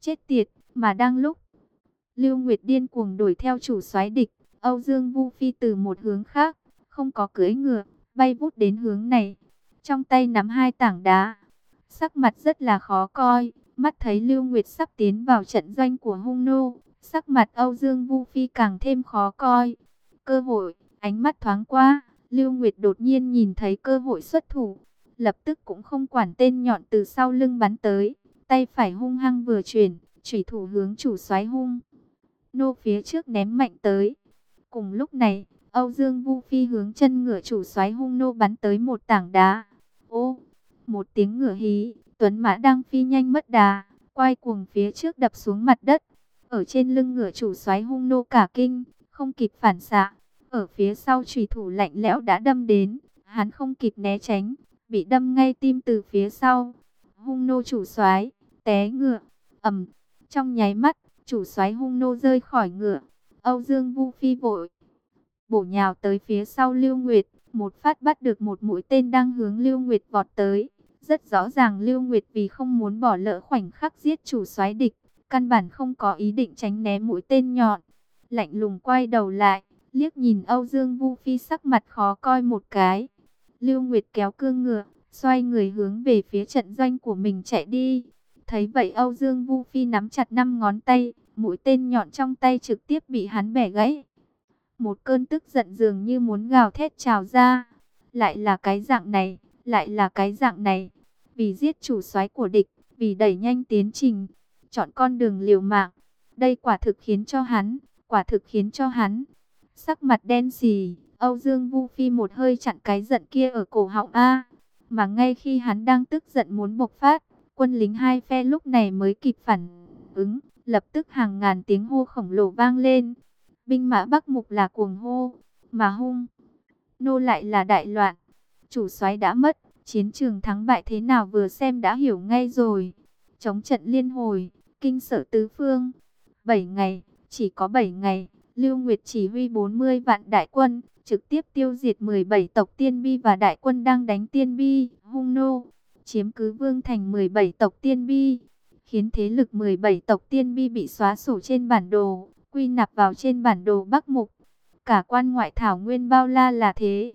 Chết tiệt, mà đang lúc Lưu Nguyệt điên cuồng đuổi theo chủ soái địch, Âu Dương Vu Phi từ một hướng khác, không có cưỡi ngựa, bay vút đến hướng này, trong tay nắm hai tảng đá, sắc mặt rất là khó coi. Mắt thấy Lưu Nguyệt sắp tiến vào trận doanh của hung nô, sắc mặt Âu Dương Vu Phi càng thêm khó coi. Cơ hội, ánh mắt thoáng qua, Lưu Nguyệt đột nhiên nhìn thấy cơ hội xuất thủ, lập tức cũng không quản tên nhọn từ sau lưng bắn tới, tay phải hung hăng vừa chuyển, chủy thủ hướng chủ soái hung nô phía trước ném mạnh tới. Cùng lúc này, Âu Dương Vu Phi hướng chân ngựa chủ soái hung nô bắn tới một tảng đá. Ô, một tiếng ngựa hí, tuấn mã đang phi nhanh mất đà, quay cuồng phía trước đập xuống mặt đất. Ở trên lưng ngựa chủ soái hung nô cả kinh, không kịp phản xạ. Ở phía sau chủy thủ lạnh lẽo đã đâm đến, hắn không kịp né tránh, bị đâm ngay tim từ phía sau. Hung nô chủ soái té ngựa, ầm, trong nháy mắt, chủ soái hung nô rơi khỏi ngựa. Âu Dương Vu Phi vội bổ nhào tới phía sau Lưu Nguyệt, một phát bắt được một mũi tên đang hướng Lưu Nguyệt vọt tới. Rất rõ ràng Lưu Nguyệt vì không muốn bỏ lỡ khoảnh khắc giết chủ soái địch, căn bản không có ý định tránh né mũi tên nhọn. Lạnh lùng quay đầu lại, liếc nhìn Âu Dương Vu Phi sắc mặt khó coi một cái. Lưu Nguyệt kéo cương ngựa, xoay người hướng về phía trận doanh của mình chạy đi. Thấy vậy Âu Dương Vu Phi nắm chặt 5 ngón tay, mũi tên nhọn trong tay trực tiếp bị hắn bẻ gãy. Một cơn tức giận dường như muốn gào thét trào ra. Lại là cái dạng này, lại là cái dạng này. Vì giết chủ soái của địch, vì đẩy nhanh tiến trình, chọn con đường liều mạng. Đây quả thực khiến cho hắn, quả thực khiến cho hắn sắc mặt đen xì. Âu Dương Vu Phi một hơi chặn cái giận kia ở cổ họng a. Mà ngay khi hắn đang tức giận muốn bộc phát, quân lính hai phe lúc này mới kịp phản ứng, lập tức hàng ngàn tiếng hô khổng lồ vang lên. Binh mã Bắc Mục là cuồng hô, mà hung nô lại là đại loạn. Chủ soái đã mất, chiến trường thắng bại thế nào vừa xem đã hiểu ngay rồi. Chống trận liên hồi, kinh sợ tứ phương. 7 ngày, chỉ có 7 ngày, Lưu Nguyệt chỉ huy 40 vạn đại quân, trực tiếp tiêu diệt 17 tộc Tiên Bi và đại quân đang đánh Tiên Bi, hung nô, chiếm cứ vương thành 17 tộc Tiên Bi, khiến thế lực 17 tộc Tiên Bi bị xóa sổ trên bản đồ, quy nạp vào trên bản đồ Bắc Mục. Cả quan ngoại thảo nguyên bao la là thế,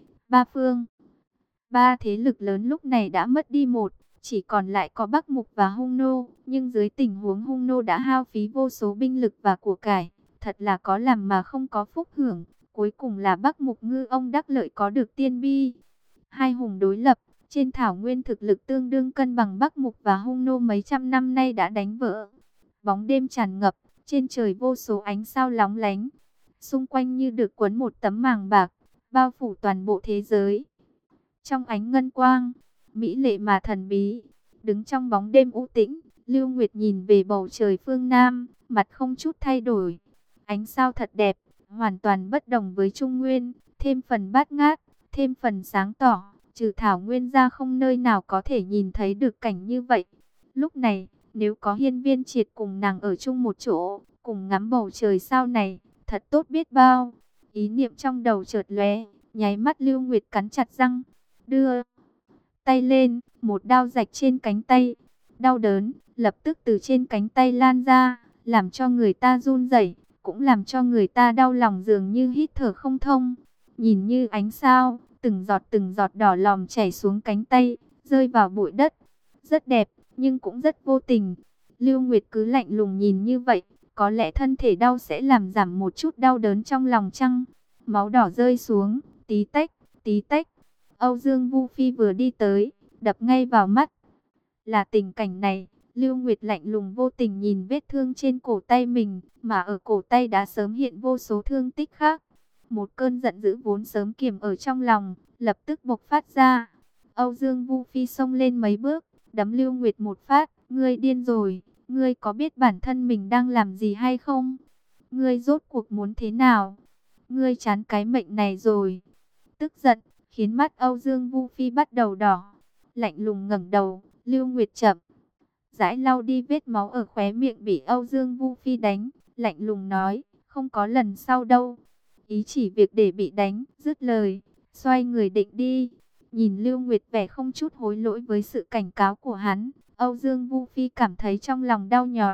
ba thế lực lớn lúc này đã mất đi một, chỉ còn lại có Bắc Mục và hung nô, nhưng dưới tình huống hung nô đã hao phí vô số binh lực và của cải, thật là có làm mà không có phúc hưởng. Cuối cùng là Bắc Mục ngư ông đắc lợi có được Tiên Bi. Hai hùng đối lập, trên thảo nguyên thực lực tương đương cân bằng Bắc Mục và hung nô mấy trăm năm nay đã đánh vỡ. Bóng đêm tràn ngập, trên trời vô số ánh sao lóng lánh. Xung quanh như được quấn một tấm màng bạc, bao phủ toàn bộ thế giới. Trong ánh ngân quang, mỹ lệ mà thần bí, đứng trong bóng đêm u tĩnh, Lưu Nguyệt nhìn về bầu trời phương Nam, mặt không chút thay đổi. Ánh sao thật đẹp, hoàn toàn bất đồng với Trung Nguyên, thêm phần bát ngát, thêm phần sáng tỏ, trừ thảo nguyên ra không nơi nào có thể nhìn thấy được cảnh như vậy. Lúc này, nếu có Hiên Viên Triệt cùng nàng ở chung một chỗ, cùng ngắm bầu trời sao này, thật tốt biết bao. Ý niệm trong đầu chợt lóe, nháy mắt Lưu Nguyệt cắn chặt răng, đưa tay lên, một đao rạch trên cánh tay. Đau đớn lập tức từ trên cánh tay lan ra, làm cho người ta run rẩy, cũng làm cho người ta đau lòng dường như hít thở không thông. Nhìn như ánh sao, từng giọt đỏ lòm chảy xuống cánh tay, rơi vào bụi đất. Rất đẹp, nhưng cũng rất vô tình. Lưu Nguyệt cứ lạnh lùng nhìn như vậy, có lẽ thân thể đau sẽ làm giảm một chút đau đớn trong lòng chăng? Máu đỏ rơi xuống, tí tách, tí tách. Âu Dương Vu Phi vừa đi tới, đập ngay vào mắt. Là tình cảnh này, Lưu Nguyệt lạnh lùng vô tình nhìn vết thương trên cổ tay mình, mà ở cổ tay đã sớm hiện vô số thương tích khác. Một cơn giận dữ vốn sớm kiềm ở trong lòng, lập tức bộc phát ra. Âu Dương Vu Phi xông lên mấy bước, đấm Lưu Nguyệt một phát. Ngươi điên rồi, ngươi có biết bản thân mình đang làm gì hay không? Ngươi rốt cuộc muốn thế nào? Ngươi chán cái mệnh này rồi. Tức giận khiến mắt Âu Dương Vu Phi bắt đầu đỏ. Lạnh lùng ngẩng đầu, Lưu Nguyệt chậm rãi lau đi vết máu ở khóe miệng bị Âu Dương Vu Phi đánh, lạnh lùng nói, không có lần sau đâu. Ý chỉ việc để bị đánh, dứt lời, xoay người định đi. Nhìn Lưu Nguyệt vẻ không chút hối lỗi với sự cảnh cáo của hắn, Âu Dương Vu Phi cảm thấy trong lòng đau nhói,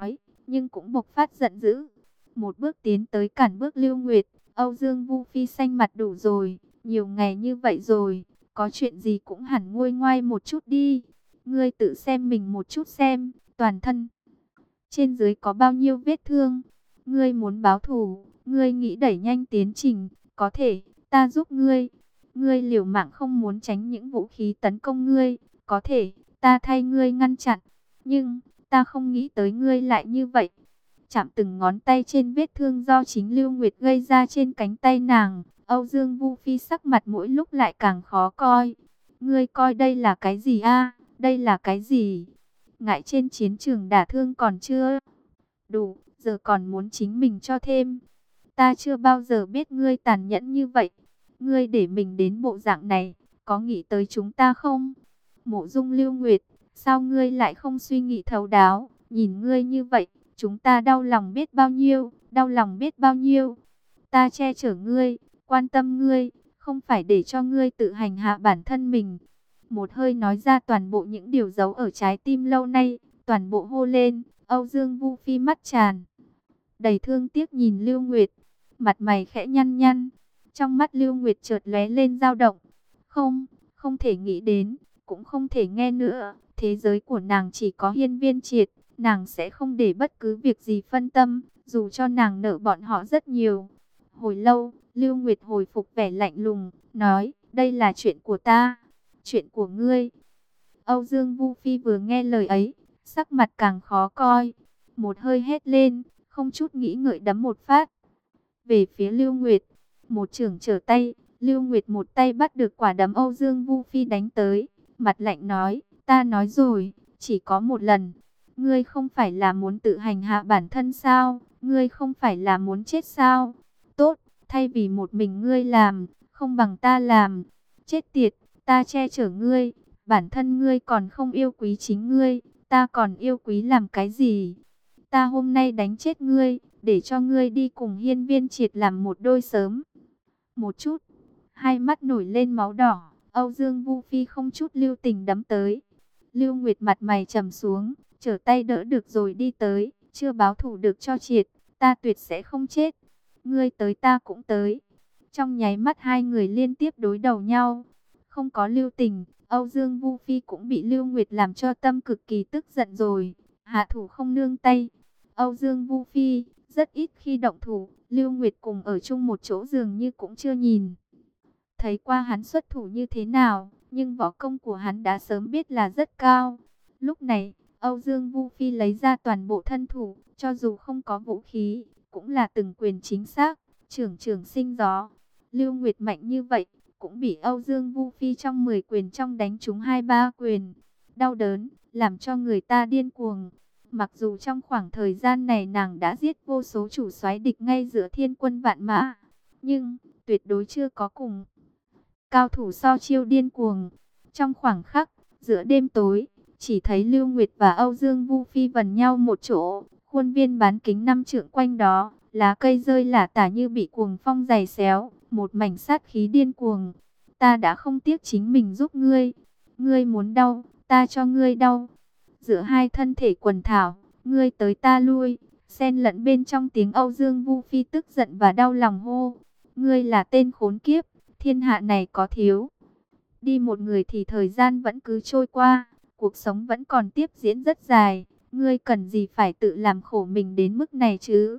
nhưng cũng bộc phát giận dữ. Một bước tiến tới cản bước Lưu Nguyệt. Âu Dương Vu Phi xanh mặt, đủ rồi, nhiều ngày như vậy rồi, có chuyện gì cũng hẳn nguôi ngoai một chút đi. Ngươi tự xem mình một chút xem, toàn thân trên dưới có bao nhiêu vết thương. Ngươi muốn báo thù, ngươi nghĩ đẩy nhanh tiến trình, có thể, ta giúp ngươi. Ngươi liều mạng không muốn tránh những vũ khí tấn công ngươi, có thể, ta thay ngươi ngăn chặn. Nhưng, ta không nghĩ tới ngươi lại như vậy. Chạm từng ngón tay trên vết thương do chính Lưu Nguyệt gây ra trên cánh tay nàng. Âu Dương Vu Phi sắc mặt mỗi lúc lại càng khó coi. Ngươi coi đây là cái gì a? Đây là cái gì? Ngại trên chiến trường đả thương còn chưa đủ, giờ còn muốn chính mình cho thêm. Ta chưa bao giờ biết ngươi tàn nhẫn như vậy. Ngươi để mình đến bộ dạng này, có nghĩ tới chúng ta không? Mộ Dung Lưu Nguyệt, sao ngươi lại không suy nghĩ thấu đáo? Nhìn ngươi như vậy, chúng ta đau lòng biết bao nhiêu, đau lòng biết bao nhiêu. Ta che chở ngươi, quan tâm ngươi, không phải để cho ngươi tự hành hạ bản thân mình. Một hơi nói ra toàn bộ những điều giấu ở trái tim lâu nay, toàn bộ hô lên. Âu Dương Vu Phi mắt tràn đầy thương tiếc nhìn Lưu Nguyệt, mặt mày khẽ nhăn nhăn. Trong mắt Lưu Nguyệt chợt lóe lên dao động. Không, không thể nghĩ đến, cũng không thể nghe nữa. Thế giới của nàng chỉ có Hiên Viên Triệt, nàng sẽ không để bất cứ việc gì phân tâm, dù cho nàng nợ bọn họ rất nhiều. Hồi lâu, Lưu Nguyệt hồi phục vẻ lạnh lùng, nói, đây là chuyện của ta, chuyện của ngươi. Âu Dương Vu Phi vừa nghe lời ấy, sắc mặt càng khó coi, một hơi hét lên, không chút nghĩ ngợi đấm một phát về phía Lưu Nguyệt. Một chưởng trở tay, Lưu Nguyệt một tay bắt được quả đấm Âu Dương Vu Phi đánh tới, mặt lạnh nói, ta nói rồi, chỉ có một lần. Ngươi không phải là muốn tự hành hạ bản thân sao? Ngươi không phải là muốn chết sao? Tốt, thay vì một mình ngươi làm, không bằng ta làm. Chết tiệt, ta che chở ngươi, bản thân ngươi còn không yêu quý chính ngươi, ta còn yêu quý làm cái gì? Ta hôm nay đánh chết ngươi, để cho ngươi đi cùng Hiên Viên Triệt làm một đôi sớm. Một chút, hai mắt nổi lên máu đỏ, Âu Dương Vu Phi không chút lưu tình đấm tới. Lưu Nguyệt mặt mày trầm xuống, trở tay đỡ được rồi đi tới, chưa báo thù được cho Triệt, ta tuyệt sẽ không chết. Ngươi tới ta cũng tới. Trong nháy mắt hai người liên tiếp đối đầu nhau, không có lưu tình. Âu Dương Vu Phi cũng bị Lưu Nguyệt làm cho tâm cực kỳ tức giận rồi, hạ thủ không nương tay. Âu Dương Vu Phi rất ít khi động thủ, Lưu Nguyệt cùng ở chung một chỗ dường như cũng chưa nhìn thấy qua hắn xuất thủ như thế nào, nhưng võ công của hắn đã sớm biết là rất cao. Lúc này, Âu Dương Vu Phi lấy ra toàn bộ thân thủ, cho dù không có vũ khí, cũng là từng quyền chính xác, trưởng trưởng sinh gió. Lưu Nguyệt mạnh như vậy, cũng bị Âu Dương Vu Phi trong 10 quyền trong đánh trúng 2-3 quyền. Đau đớn, làm cho người ta điên cuồng. Mặc dù trong khoảng thời gian này nàng đã giết vô số chủ soái địch ngay giữa thiên quân vạn mã, nhưng tuyệt đối chưa có cùng cao thủ so chiêu điên cuồng. Trong khoảng khắc, giữa đêm tối, chỉ thấy Lưu Nguyệt và Âu Dương Vu Phi vần nhau một chỗ, khuôn viên bán kính 5 trượng quanh đó, lá cây rơi lả tả như bị cuồng phong giày xéo, một mảnh sát khí điên cuồng. Ta đã không tiếc chính mình giúp ngươi, ngươi muốn đau, ta cho ngươi đau. Giữa hai thân thể quần thảo, ngươi tới ta lui, xen lẫn bên trong tiếng Âu Dương Vu Phi tức giận và đau lòng hô, ngươi là tên khốn kiếp, thiên hạ này có thiếu đi một người thì thời gian vẫn cứ trôi qua, cuộc sống vẫn còn tiếp diễn rất dài, ngươi cần gì phải tự làm khổ mình đến mức này chứ?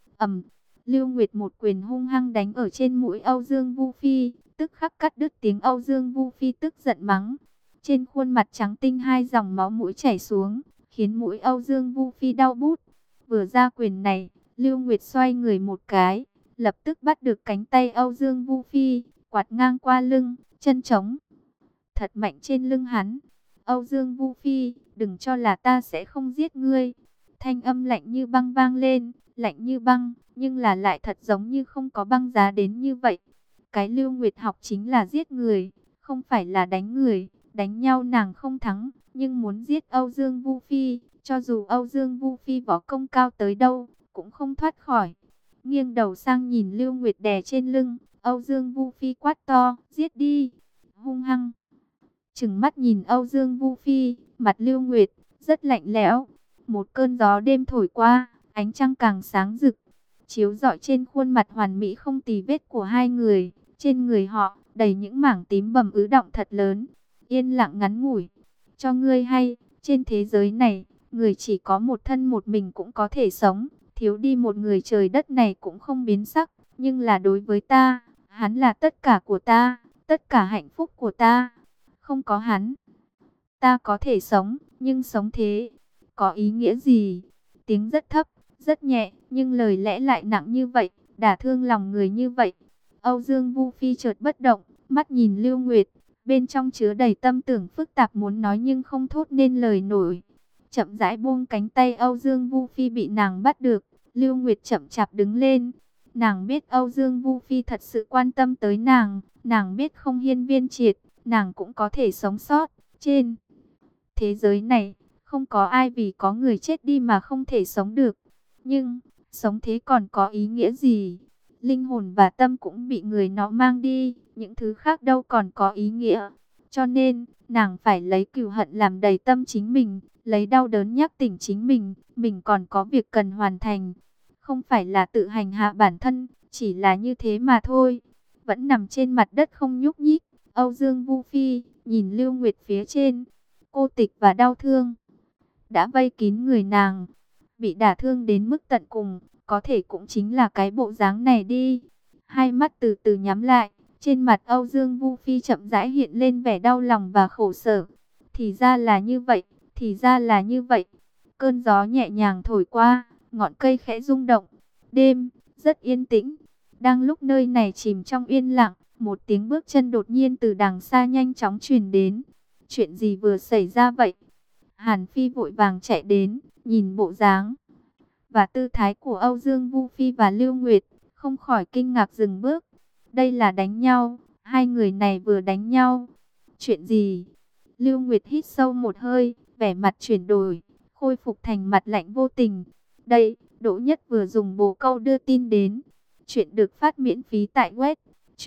Lưu Nguyệt một quyền hung hăng đánh ở trên mũi Âu Dương Vu Phi, tức khắc cắt đứt tiếng Âu Dương Vu Phi tức giận mắng. Trên khuôn mặt trắng tinh hai dòng máu mũi chảy xuống, khiến mũi Âu Dương Vu Phi đau bút. Vừa ra quyền này, Lưu Nguyệt xoay người một cái, lập tức bắt được cánh tay Âu Dương Vu Phi, quạt ngang qua lưng, chân trống thật mạnh trên lưng hắn. Âu Dương Vu Phi, đừng cho là ta sẽ không giết ngươi. Thanh âm lạnh như băng vang lên, lạnh như băng, nhưng là lại thật giống như không có băng giá đến như vậy. Cái Lưu Nguyệt học chính là giết người, không phải là đánh người. Đánh nhau nàng không thắng, nhưng muốn giết Âu Dương Vu Phi, cho dù Âu Dương Vu Phi võ công cao tới đâu, cũng không thoát khỏi. Nghiêng đầu sang nhìn Lưu Nguyệt đè trên lưng, Âu Dương Vu Phi quát to, giết đi, hung hăng. Trừng mắt nhìn Âu Dương Vu Phi, mặt Lưu Nguyệt rất lạnh lẽo. Một cơn gió đêm thổi qua, ánh trăng càng sáng rực, chiếu rọi trên khuôn mặt hoàn mỹ không tì vết của hai người. Trên người họ đầy những mảng tím bầm ứ đọng thật lớn. Yên lặng ngắn ngủi. Cho ngươi hay, trên thế giới này, người chỉ có một thân một mình cũng có thể sống. Thiếu đi một người trời đất này cũng không biến sắc. Nhưng là đối với ta, hắn là tất cả của ta, tất cả hạnh phúc của ta. Không có hắn, ta có thể sống, nhưng sống thế, có ý nghĩa gì? Tiếng rất thấp, rất nhẹ, nhưng lời lẽ lại nặng như vậy, đả thương lòng người như vậy. Âu Dương Vu Phi chợt bất động, mắt nhìn Lưu Nguyệt, bên trong chứa đầy tâm tưởng phức tạp muốn nói nhưng không thốt nên lời nổi. Chậm rãi buông cánh tay Âu Dương Vu Phi bị nàng bắt được, Lưu Nguyệt chậm chạp đứng lên. Nàng biết Âu Dương Vu Phi thật sự quan tâm tới nàng biết không Hiên Viên Triệt, nàng cũng có thể sống sót. Trên thế giới này, không có ai vì có người chết đi mà không thể sống được. Nhưng, sống thế còn có ý nghĩa gì? Linh hồn và tâm cũng bị người nó mang đi, những thứ khác đâu còn có ý nghĩa. Cho nên, nàng phải lấy cừu hận làm đầy tâm chính mình, lấy đau đớn nhắc tỉnh chính mình còn có việc cần hoàn thành. Không phải là tự hành hạ bản thân, chỉ là như thế mà thôi. Vẫn nằm trên mặt đất không nhúc nhích, Âu Dương Vu Phi nhìn Lưu Nguyệt phía trên. Cô tịch và đau thương đã vây kín người nàng, bị đả thương đến mức tận cùng, có thể cũng chính là cái bộ dáng này đi. Hai mắt từ từ nhắm lại, trên mặt Âu Dương Vu Phi chậm rãi hiện lên vẻ đau lòng và khổ sở. Thì ra là như vậy, thì ra là như vậy. Cơn gió nhẹ nhàng thổi qua, ngọn cây khẽ rung động. Đêm rất yên tĩnh. Đang lúc nơi này chìm trong yên lặng, một tiếng bước chân đột nhiên từ đằng xa nhanh chóng truyền đến. Chuyện gì vừa xảy ra vậy? Hàn Phi vội vàng chạy đến, nhìn bộ dáng và tư thái của Âu Dương Vu Phi và Lưu Nguyệt, không khỏi kinh ngạc dừng bước. Đây là đánh nhau, hai người này vừa đánh nhau. Chuyện gì? Lưu Nguyệt hít sâu một hơi, vẻ mặt chuyển đổi, khôi phục thành mặt lạnh vô tình. Đây, Đỗ Nhất vừa dùng bồ câu đưa tin đến. Chuyện được phát miễn phí tại web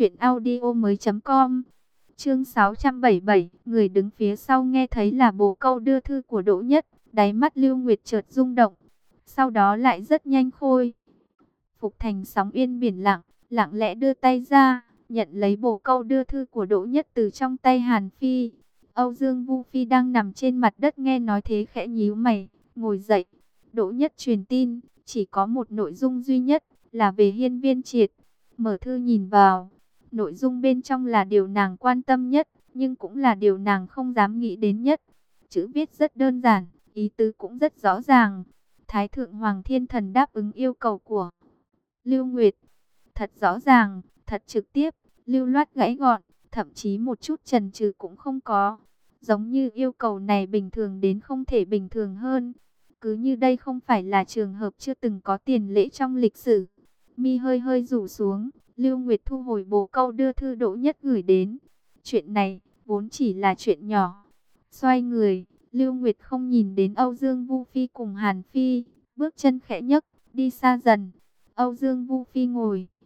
truyệnaudiomoi.com. Chương 677, người đứng phía sau nghe thấy là bồ câu đưa thư của Đỗ Nhất, đáy mắt Lưu Nguyệt chợt rung động, sau đó lại rất nhanh khôi phục thành sóng yên biển lặng, lặng lẽ đưa tay ra, nhận lấy bồ câu đưa thư của Đỗ Nhất từ trong tay Hàn Phi. Âu Dương Vu Phi đang nằm trên mặt đất nghe nói thế khẽ nhíu mày, ngồi dậy. Đỗ Nhất truyền tin, chỉ có một nội dung duy nhất, là về Hiên Viên Triệt. Mở thư nhìn vào, nội dung bên trong là điều nàng quan tâm nhất, nhưng cũng là điều nàng không dám nghĩ đến nhất. Chữ viết rất đơn giản, ý tứ cũng rất rõ ràng. Thái thượng Hoàng Thiên Thần đáp ứng yêu cầu của Lưu Nguyệt. Thật rõ ràng, thật trực tiếp, lưu loát gãy gọn, thậm chí một chút chần chừ cũng không có. Giống như yêu cầu này bình thường đến không thể bình thường hơn. Cứ như đây không phải là trường hợp chưa từng có tiền lễ trong lịch sử. Mi hơi hơi rủ xuống, Lưu Nguyệt thu hồi bồ câu đưa thư Đỗ Nhất gửi đến. Chuyện này vốn chỉ là chuyện nhỏ. Xoay người, Lưu Nguyệt không nhìn đến Âu Dương Vu Phi cùng Hàn Phi, bước chân khẽ nhấc, đi xa dần. Âu Dương Vu Phi ngồi